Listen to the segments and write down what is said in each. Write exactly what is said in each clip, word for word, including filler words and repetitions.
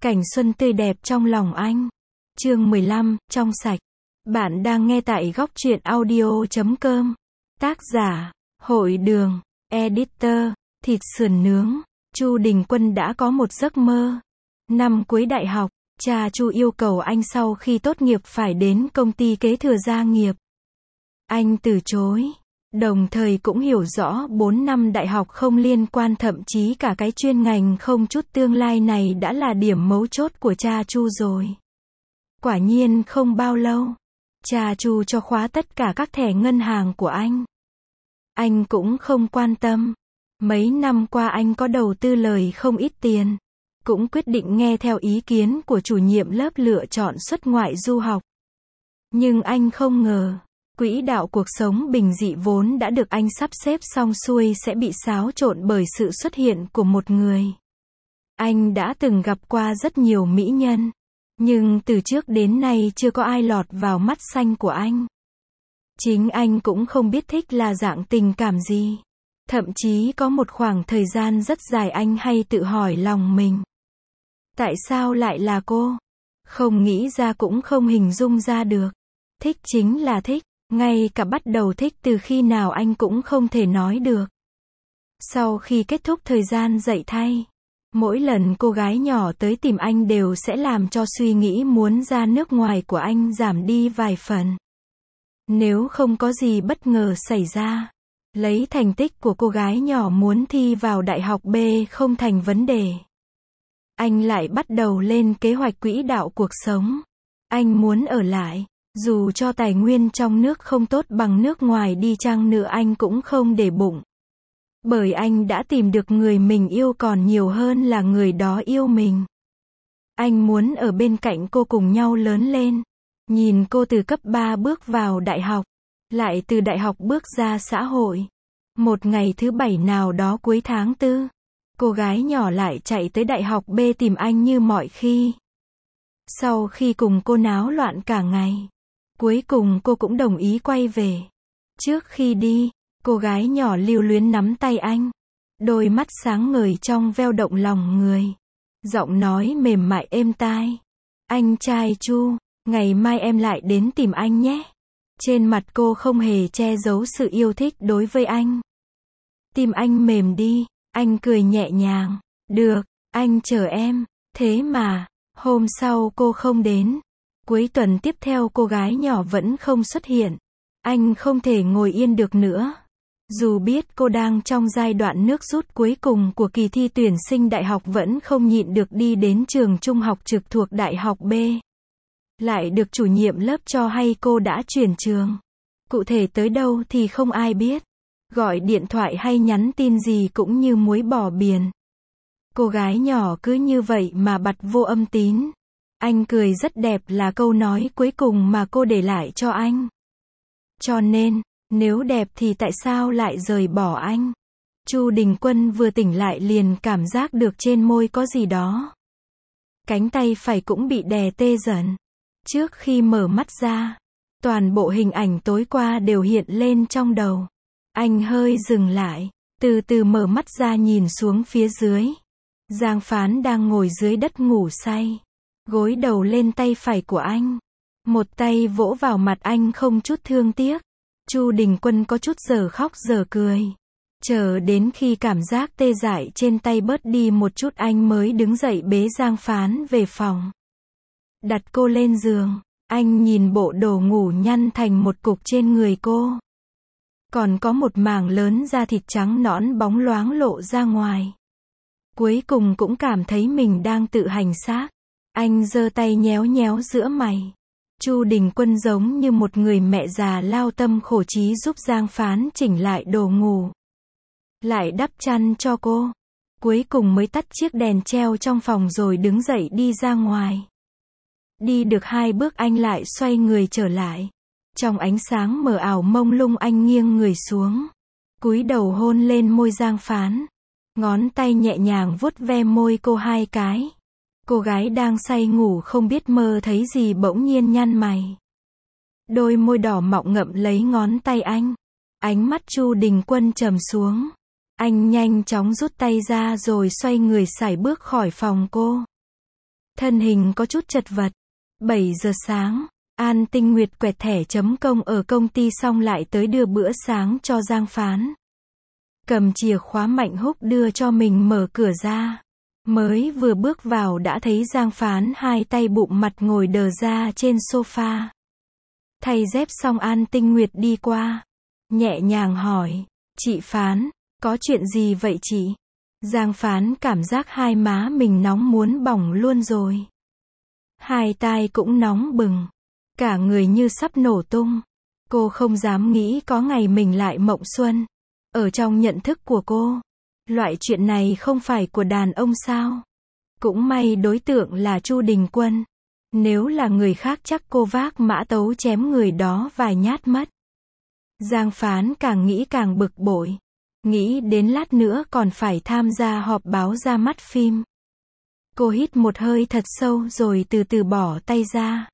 Cảnh xuân tươi đẹp trong lòng anh. Chương mười lăm, trong sạch. Bạn đang nghe tại góc truyện audio chấm com. Tác giả, Hội Đường, Editor, Thịt sườn nướng. Chu Đình Quân đã có một giấc mơ. Năm cuối đại học, cha Chu yêu cầu anh sau khi tốt nghiệp phải đến công ty kế thừa gia nghiệp. Anh từ chối. Đồng thời cũng hiểu rõ bốn năm đại học không liên quan, thậm chí cả cái chuyên ngành không chút tương lai này đã là điểm mấu chốt của cha Chu rồi. Quả nhiên không bao lâu, cha Chu cho khóa tất cả các thẻ ngân hàng của anh. Anh cũng không quan tâm. Mấy năm qua anh có đầu tư lời không ít tiền. Cũng quyết định nghe theo ý kiến của chủ nhiệm lớp lựa chọn xuất ngoại du học. Nhưng anh không ngờ, quỹ đạo cuộc sống bình dị vốn đã được anh sắp xếp xong xuôi sẽ bị xáo trộn bởi sự xuất hiện của một người. Anh đã từng gặp qua rất nhiều mỹ nhân, nhưng từ trước đến nay chưa có ai lọt vào mắt xanh của anh. Chính anh cũng không biết thích là dạng tình cảm gì. Thậm chí có một khoảng thời gian rất dài anh hay tự hỏi lòng mình. Tại sao lại là cô? Không nghĩ ra cũng không hình dung ra được. Thích chính là thích. Ngay cả bắt đầu thích từ khi nào anh cũng không thể nói được. Sau khi kết thúc thời gian dạy thay, mỗi lần cô gái nhỏ tới tìm anh đều sẽ làm cho suy nghĩ muốn ra nước ngoài của anh giảm đi vài phần. Nếu không có gì bất ngờ xảy ra, lấy thành tích của cô gái nhỏ muốn thi vào đại học B không thành vấn đề. Anh lại bắt đầu lên kế hoạch quỹ đạo cuộc sống. Anh muốn ở lại. Dù cho tài nguyên trong nước không tốt bằng nước ngoài đi chăng nữa anh cũng không để bụng. Bởi anh đã tìm được người mình yêu còn nhiều hơn là người đó yêu mình. Anh muốn ở bên cạnh cô cùng nhau lớn lên. Nhìn cô từ cấp ba bước vào đại học, lại từ đại học bước ra xã hội. Một ngày thứ bảy nào đó cuối tháng tư, cô gái nhỏ lại chạy tới đại học B tìm anh như mọi khi. Sau khi cùng cô náo loạn cả ngày, cuối cùng cô cũng đồng ý quay về. Trước khi đi, cô gái nhỏ lưu luyến nắm tay anh. Đôi mắt sáng ngời trong veo động lòng người. Giọng nói mềm mại êm tai. Anh trai Chu, ngày mai em lại đến tìm anh nhé. Trên mặt cô không hề che giấu sự yêu thích đối với anh. Tim anh mềm đi, anh cười nhẹ nhàng. Được, anh chờ em. Thế mà, hôm sau cô không đến. Cuối tuần tiếp theo cô gái nhỏ vẫn không xuất hiện. Anh không thể ngồi yên được nữa. Dù biết cô đang trong giai đoạn nước rút cuối cùng của kỳ thi tuyển sinh đại học vẫn không nhịn được đi đến trường trung học trực thuộc đại học B. Lại được chủ nhiệm lớp cho hay cô đã chuyển trường. Cụ thể tới đâu thì không ai biết. Gọi điện thoại hay nhắn tin gì cũng như muối bỏ biển. Cô gái nhỏ cứ như vậy mà bặt vô âm tín. Anh cười rất đẹp là câu nói cuối cùng mà cô để lại cho anh. Cho nên, nếu đẹp thì tại sao lại rời bỏ anh? Chu Đình Quân vừa tỉnh lại liền cảm giác được trên môi có gì đó. Cánh tay phải cũng bị đè tê dần. Trước khi mở mắt ra, toàn bộ hình ảnh tối qua đều hiện lên trong đầu. Anh hơi dừng lại, từ từ mở mắt ra nhìn xuống phía dưới. Giang Phán đang ngồi dưới đất ngủ say. Gối đầu lên tay phải của anh. Một tay vỗ vào mặt anh không chút thương tiếc. Chu Đình Quân có chút giờ khóc giờ cười. Chờ đến khi cảm giác tê dại trên tay bớt đi một chút anh mới đứng dậy bế Giang Phán về phòng. Đặt cô lên giường. Anh nhìn bộ đồ ngủ nhăn thành một cục trên người cô. Còn có một mảng lớn da thịt trắng nõn bóng loáng lộ ra ngoài. Cuối cùng cũng cảm thấy mình đang tự hành xác. Anh giơ tay nhéo nhéo giữa mày. Chu Đình Quân giống như một người mẹ già lao tâm khổ trí giúp Giang Phán chỉnh lại đồ ngủ. Lại đắp chăn cho cô. Cuối cùng mới tắt chiếc đèn treo trong phòng rồi đứng dậy đi ra ngoài. Đi được hai bước anh lại xoay người trở lại. Trong ánh sáng mờ ảo mông lung anh nghiêng người xuống. Cúi đầu hôn lên môi Giang Phán. Ngón tay nhẹ nhàng vuốt ve môi cô hai cái. Cô gái đang say ngủ không biết mơ thấy gì bỗng nhiên nhăn mày. Đôi môi đỏ mọng ngậm lấy ngón tay anh. Ánh mắt Chu Đình Quân trầm xuống. Anh nhanh chóng rút tay ra rồi xoay người sải bước khỏi phòng cô. thân hình có chút chật vật. bảy giờ sáng, An Tinh Nguyệt quẹt thẻ chấm công ở công ty xong lại tới đưa bữa sáng cho Giang Phán. Cầm chìa khóa Mạnh Húc đưa cho mình mở cửa ra. Mới vừa bước vào đã thấy Giang Phán hai tay bụng mặt ngồi đờ ra trên sofa. Thay dép xong An Tinh Nguyệt đi qua. Nhẹ nhàng hỏi, chị Phán, có chuyện gì vậy chị? Giang Phán cảm giác hai má mình nóng muốn bỏng luôn rồi. Hai tai cũng nóng bừng. Cả người như sắp nổ tung. Cô không dám nghĩ có ngày mình lại mộng xuân. Ở trong nhận thức của cô, loại chuyện này không phải của đàn ông sao? Cũng may đối tượng là Chu Đình Quân. Nếu là người khác chắc cô vác mã tấu chém người đó vài nhát mất. Giang Phán càng nghĩ càng bực bội. Nghĩ đến lát nữa còn phải tham gia họp báo ra mắt phim. Cô hít một hơi thật sâu rồi từ từ bỏ tay ra.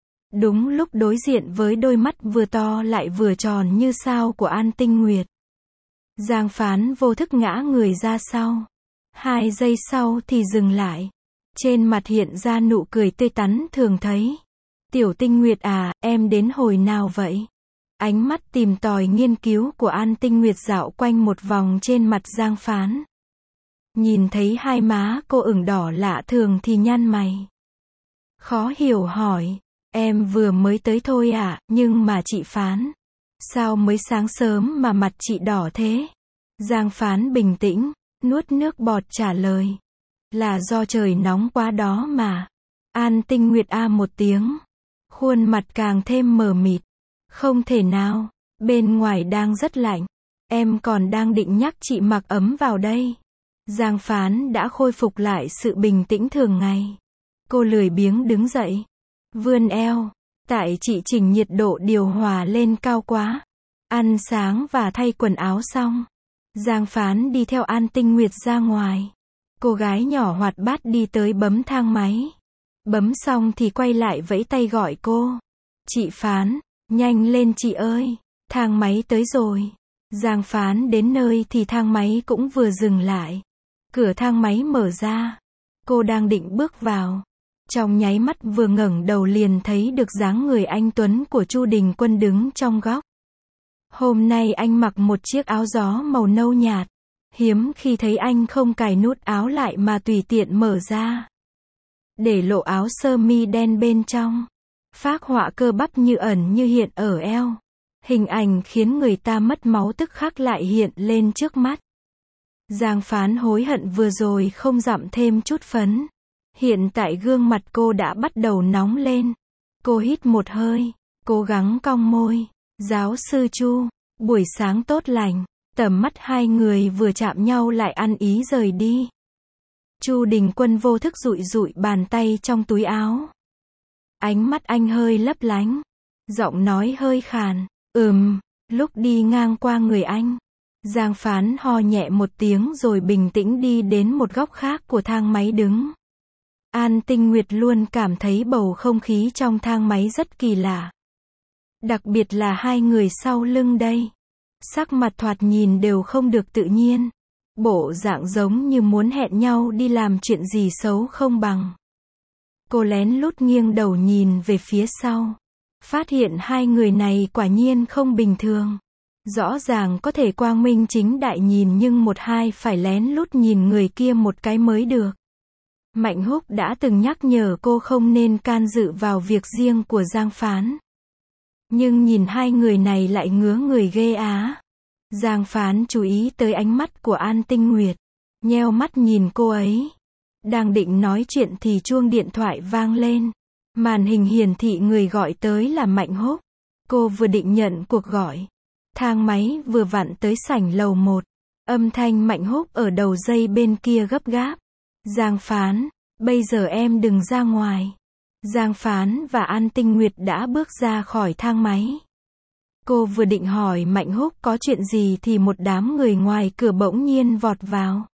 Đúng lúc đối diện với đôi mắt vừa to lại vừa tròn như sao của An Tinh Nguyệt. Giang Phán vô thức ngã người ra sau. Hai giây sau thì dừng lại. Trên mặt hiện ra nụ cười tươi tắn thường thấy. Tiểu Tinh Nguyệt à, em đến hồi nào vậy? Ánh mắt tìm tòi nghiên cứu của An Tinh Nguyệt dạo quanh một vòng trên mặt Giang Phán. Nhìn thấy hai má cô ửng đỏ lạ thường thì nhăn mày. Khó hiểu hỏi, em vừa mới tới thôi à, nhưng mà chị Phán. Sao mới sáng sớm mà mặt chị đỏ thế? Giang Phán bình tĩnh, nuốt nước bọt trả lời. Là do trời nóng quá đó mà. An Tinh Nguyệt a một tiếng. Khuôn mặt càng thêm mờ mịt. Không thể nào, bên ngoài đang rất lạnh. Em còn đang định nhắc chị mặc ấm vào đây. Giang Phán đã khôi phục lại sự bình tĩnh thường ngày. Cô lười biếng đứng dậy. Vươn eo. Tại chị chỉnh nhiệt độ điều hòa lên cao quá. Ăn sáng và thay quần áo xong. Giang Phán đi theo An Tinh Nguyệt ra ngoài. Cô gái nhỏ hoạt bát đi tới bấm thang máy. Bấm xong thì quay lại vẫy tay gọi cô. Chị Phán, nhanh lên chị ơi, thang máy tới rồi. Giang Phán đến nơi thì thang máy cũng vừa dừng lại. Cửa thang máy mở ra. Cô đang định bước vào. Trong nháy mắt vừa ngẩng đầu liền thấy được dáng người anh tuấn của Chu Đình Quân đứng trong góc. Hôm nay anh mặc một chiếc áo gió màu nâu nhạt. Hiếm khi thấy anh không cài nút áo lại mà tùy tiện mở ra. Để lộ áo sơ mi đen bên trong. Phác họa cơ bắp như ẩn như hiện ở eo. Hình ảnh khiến người ta mất máu tức khắc lại hiện lên trước mắt. Giang Phán hối hận vừa rồi không dặm thêm chút phấn. Hiện tại gương mặt cô đã bắt đầu nóng lên. Cô hít một hơi, cố gắng cong môi. Giáo sư Chu, buổi sáng tốt lành. Tầm mắt hai người vừa chạm nhau lại ăn ý rời đi. Chu Đình Quân vô thức dụi dụi bàn tay trong túi áo. Ánh mắt anh hơi lấp lánh. Giọng nói hơi khàn. Ừm, lúc đi ngang qua người anh. Giang Phán ho nhẹ một tiếng rồi bình tĩnh đi đến một góc khác của thang máy đứng. An Tinh Nguyệt luôn cảm thấy bầu không khí trong thang máy rất kỳ lạ. Đặc biệt là hai người sau lưng đây. Sắc mặt thoạt nhìn đều không được tự nhiên. Bộ dạng giống như muốn hẹn nhau đi làm chuyện gì xấu không bằng. Cô lén lút nghiêng đầu nhìn về phía sau. Phát hiện hai người này quả nhiên không bình thường. Rõ ràng có thể quang minh chính đại nhìn nhưng một hai phải lén lút nhìn người kia một cái mới được. Mạnh Húc đã từng nhắc nhở cô không nên can dự vào việc riêng của Giang Phán. Nhưng nhìn hai người này lại ngứa người ghê á. Giang Phán chú ý tới ánh mắt của An Tinh Nguyệt. Nheo mắt nhìn cô ấy. Đang định nói chuyện thì chuông điện thoại vang lên. Màn hình hiển thị người gọi tới là Mạnh Húc. Cô vừa định nhận cuộc gọi. Thang máy vừa vặn tới sảnh lầu một. Âm thanh Mạnh Húc ở đầu dây bên kia gấp gáp. Giang Phán, bây giờ em đừng ra ngoài. Giang Phán và An Tinh Nguyệt đã bước ra khỏi thang máy. Cô vừa định hỏi Mạnh Húc có chuyện gì thì một đám người ngoài cửa bỗng nhiên vọt vào.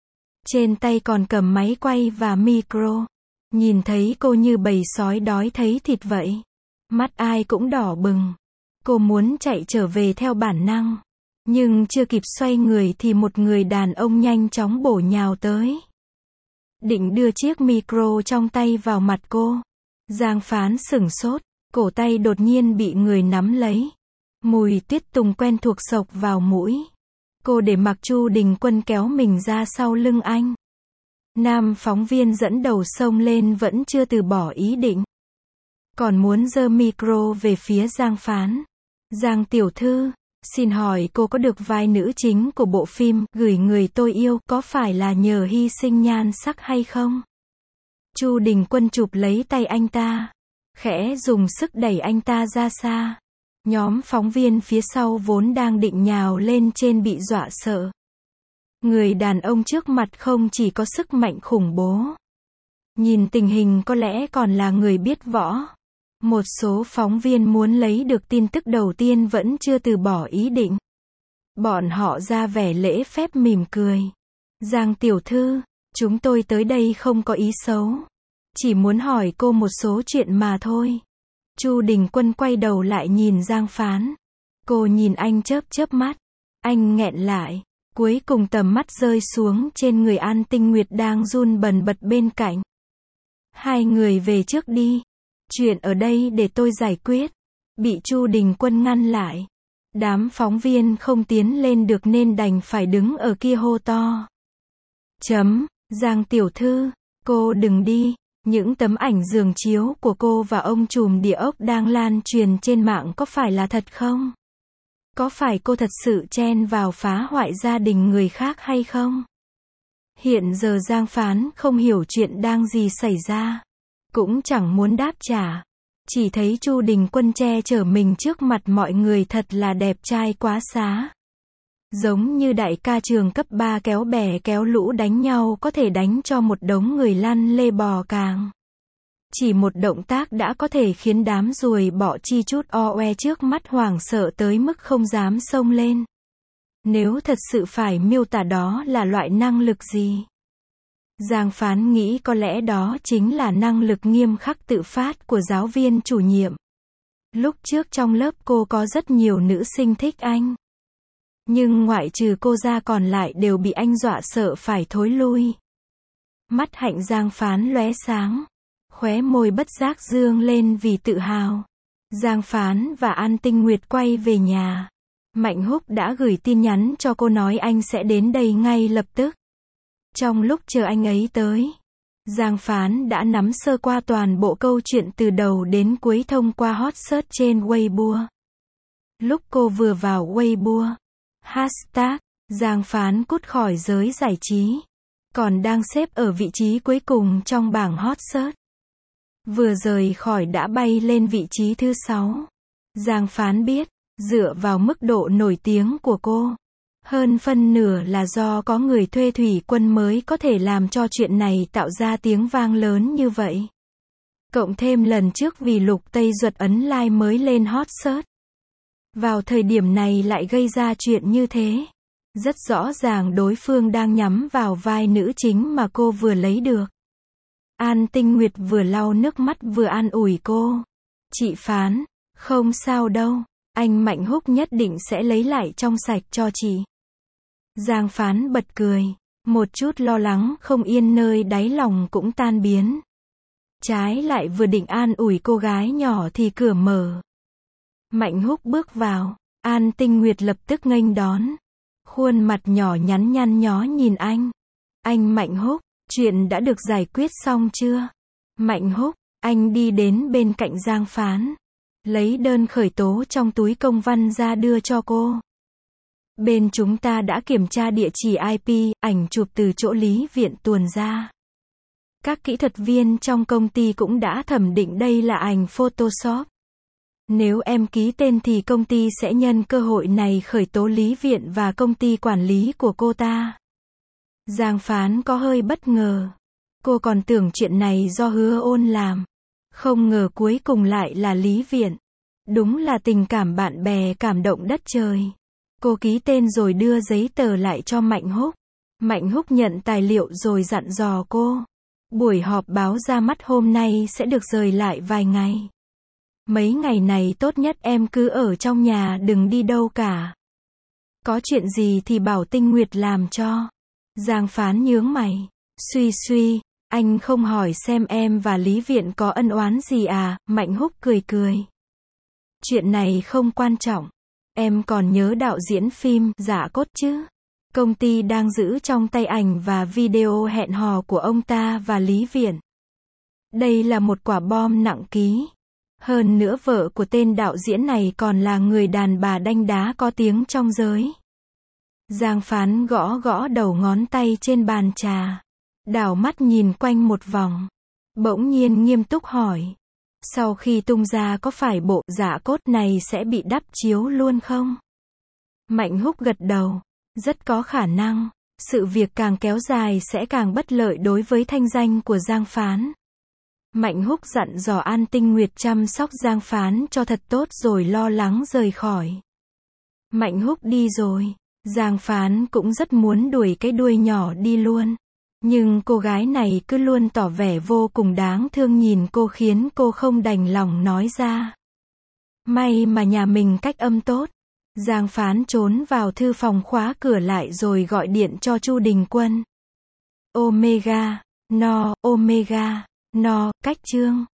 Trên tay còn cầm máy quay và micro. Nhìn thấy cô như bầy sói đói thấy thịt vậy. Mắt ai cũng đỏ bừng. Cô muốn chạy trở về theo bản năng. Nhưng chưa kịp xoay người thì một người đàn ông nhanh chóng bổ nhào tới. định đưa chiếc micro trong tay vào mặt cô. Giang Phán sửng sốt, cổ tay đột nhiên bị người nắm lấy. Mùi tuyết tùng quen thuộc xộc vào mũi. Cô để mặc Chu Đình Quân kéo mình ra sau lưng anh. Nam phóng viên dẫn đầu xông lên vẫn chưa từ bỏ ý định. Còn muốn giơ micro về phía Giang Phán. Giang tiểu thư, xin hỏi cô có được vai nữ chính của bộ phim Gửi Người Tôi Yêu có phải là nhờ hy sinh nhan sắc hay không? Chu Đình Quân chụp lấy tay anh ta, khẽ dùng sức đẩy anh ta ra xa. Nhóm phóng viên phía sau vốn đang định nhào lên trên bị dọa sợ. Người đàn ông trước mặt không chỉ có sức mạnh khủng bố. Nhìn tình hình có lẽ còn là người biết võ. Một số phóng viên muốn lấy được tin tức đầu tiên vẫn chưa từ bỏ ý định. Bọn họ ra vẻ lễ phép mỉm cười. Giang tiểu thư, chúng tôi tới đây không có ý xấu. Chỉ muốn hỏi cô một số chuyện mà thôi. Chu Đình Quân quay đầu lại nhìn Giang Phán. Cô nhìn anh chớp chớp mắt. Anh nghẹn lại. Cuối cùng tầm mắt rơi xuống trên người An Tinh Nguyệt đang run bần bật bên cạnh. Hai người về trước đi. Chuyện ở đây để tôi giải quyết. Bị Chu Đình Quân ngăn lại. Đám phóng viên không tiến lên được nên đành phải đứng ở kia hô to. Chấm, Giang tiểu thư, cô đừng đi. Những tấm ảnh giường chiếu của cô và ông trùm địa ốc đang lan truyền trên mạng có phải là thật không? Có phải cô thật sự chen vào phá hoại gia đình người khác hay không? Hiện giờ Giang Phán không hiểu chuyện đang gì xảy ra. Cũng chẳng muốn đáp trả. Chỉ thấy Chu Đình Quân che chở mình trước mặt mọi người thật là đẹp trai quá xá. Giống như đại ca trường cấp ba kéo bè kéo lũ đánh nhau có thể đánh cho một đống người lăn lê bò càng. Chỉ một động tác đã có thể khiến đám ruồi bọ chi chút o oe trước mắt hoảng sợ tới mức không dám xông lên. Nếu thật sự phải miêu tả đó là loại năng lực gì? Giang Phán nghĩ có lẽ đó chính là năng lực nghiêm khắc tự phát của giáo viên chủ nhiệm. Lúc trước trong lớp cô có rất nhiều nữ sinh thích anh. Nhưng ngoại trừ cô ra còn lại đều bị anh dọa sợ phải thối lui. Mắt hạnh Giang Phán lóe sáng. Khóe môi bất giác dương lên vì tự hào. Giang Phán và An Tinh Nguyệt quay về nhà. Mạnh Húc đã gửi tin nhắn cho cô nói anh sẽ đến đây ngay lập tức. Trong lúc chờ anh ấy tới, Giang Phán đã nắm sơ qua toàn bộ câu chuyện từ đầu đến cuối thông qua hot search trên Weibo. Lúc cô vừa vào Weibo, hashtag Giang Phán cút khỏi giới giải trí còn đang xếp ở vị trí cuối cùng trong bảng hot search. Vừa rời khỏi đã bay lên vị trí thứ sáu. Giang Phán biết, dựa vào mức độ nổi tiếng của cô, hơn phân nửa là do có người thuê thủy quân mới có thể làm cho chuyện này tạo ra tiếng vang lớn như vậy. Cộng thêm lần trước vì Lục Tây Duật ấn like mới lên hot search. Vào thời điểm này lại gây ra chuyện như thế. Rất rõ ràng đối phương đang nhắm vào vai nữ chính mà cô vừa lấy được. An Tinh Nguyệt vừa lau nước mắt vừa an ủi cô. Chị Phán, không sao đâu, anh Mạnh Húc nhất định sẽ lấy lại trong sạch cho chị. Giang Phán bật cười, một chút lo lắng không yên nơi đáy lòng cũng tan biến. Trái lại vừa định an ủi cô gái nhỏ thì cửa mở. Mạnh Húc bước vào, An Tinh Nguyệt lập tức nghênh đón. Khuôn mặt nhỏ nhắn nhăn nhó nhìn anh. Anh Mạnh Húc, chuyện đã được giải quyết xong chưa? Mạnh Húc, anh đi đến bên cạnh Giang Phán. Lấy đơn khởi tố trong túi công văn ra đưa cho cô. Bên chúng ta đã kiểm tra địa chỉ i pê, ảnh chụp từ chỗ Lý Viện tuồn ra. Các kỹ thuật viên trong công ty cũng đã thẩm định đây là ảnh Photoshop. Nếu em ký tên thì công ty sẽ nhân cơ hội này khởi tố Lý Viện và công ty quản lý của cô ta. Giang Phán có hơi bất ngờ. Cô còn tưởng chuyện này do Hứa Ôn làm. Không ngờ cuối cùng lại là Lý Viện. Đúng là tình cảm bạn bè cảm động đất trời. Cô ký tên rồi đưa giấy tờ lại cho Mạnh Húc. Mạnh Húc nhận tài liệu rồi dặn dò cô. Buổi họp báo ra mắt hôm nay sẽ được rời lại vài ngày. Mấy ngày này tốt nhất em cứ ở trong nhà đừng đi đâu cả. Có chuyện gì thì bảo Tinh Nguyệt làm cho. Giang Phán nhướng mày. Suy suy, Anh không hỏi xem em và Lý Viện có ân oán gì à, Mạnh Húc cười cười. Chuyện này không quan trọng. Em còn nhớ đạo diễn phim Dạ Cốt chứ? Công ty đang giữ trong tay ảnh và video hẹn hò của ông ta và Lý Viện. Đây là một quả bom nặng ký. Hơn nữa vợ của tên đạo diễn này còn là người đàn bà đanh đá có tiếng trong giới. Giang Phán gõ gõ đầu ngón tay trên bàn trà. Đảo mắt nhìn quanh một vòng. Bỗng nhiên nghiêm túc hỏi. Sau khi tung ra có phải bộ Dạ Cốt này sẽ bị đắp chiếu luôn không? Mạnh Húc gật đầu. Rất có khả năng. Sự việc càng kéo dài sẽ càng bất lợi đối với thanh danh của Giang Phán. Mạnh Húc dặn dò An Tinh Nguyệt chăm sóc Giang Phán cho thật tốt rồi lo lắng rời khỏi. Mạnh Húc đi rồi. Giang Phán cũng rất muốn đuổi cái đuôi nhỏ đi luôn. Nhưng cô gái này cứ luôn tỏ vẻ vô cùng đáng thương nhìn cô khiến cô không đành lòng nói ra. May mà nhà mình cách âm tốt. Giang Phán trốn vào thư phòng khóa cửa lại rồi gọi điện cho Chu Đình Quân. Omega, no, Omega, no, cách chương.